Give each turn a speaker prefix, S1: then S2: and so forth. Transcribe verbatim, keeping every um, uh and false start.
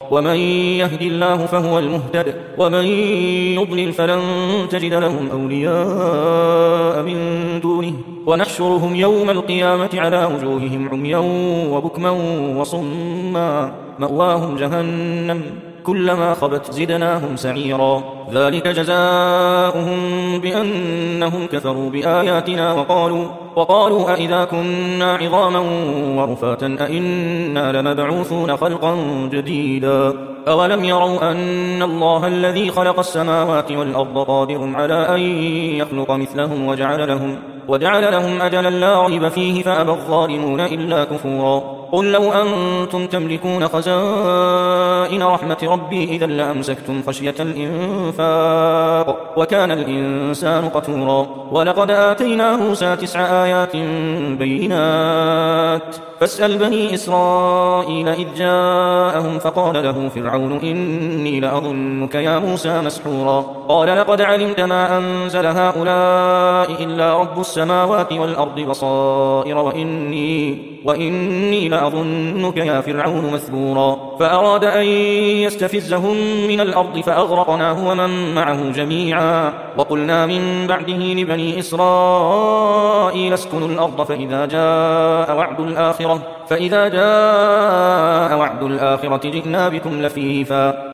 S1: ومن يهد الله فهو المهتد ومن يضلل فلن تجد لهم أولياء من دونه ونحشرهم يوم القيامة على وجوههم عميا وبكما وصما مأواهم جهنم كلما خبت زدناهم سعيرا ذلك جزاؤهم بأنهم كفروا بآياتنا وقالوا, وقالوا أئذا كنا عظاما ورفاتا أئنا لمبعوثون خلقا جديدا أولم يروا أن الله الذي خلق السماوات والأرض قادر على أن يخلق مثلهم وجعل لهم, وجعل لهم أجلا لا ريب فيه فأبى الظالمون إلا كفورا قل لو أنتم تملكون خزائن رحمة ربي إذا لأمسكتم خشية الإنفاق وكان الإنسان قتورا ولقد آتينا موسى تسع آيات بينات فاسأل بني إسرائيل إذ جاءهم فقال له فرعون إني لأظنك يا موسى مسحورا قال لقد علمت ما أنزل هؤلاء إلا رب السماوات والأرض بصائر وإني, وإني لأظنك يا فرعون مثبورا فأراد أن يستفزهم من الأرض فأغرقناه ومن معه جميعا وقلنا من بعده لبني إسرائيل اسكنوا الأرض فإذا جاء وعد الآخرة فإذا جاء وعد الآخرة جئنا بكم لفيفا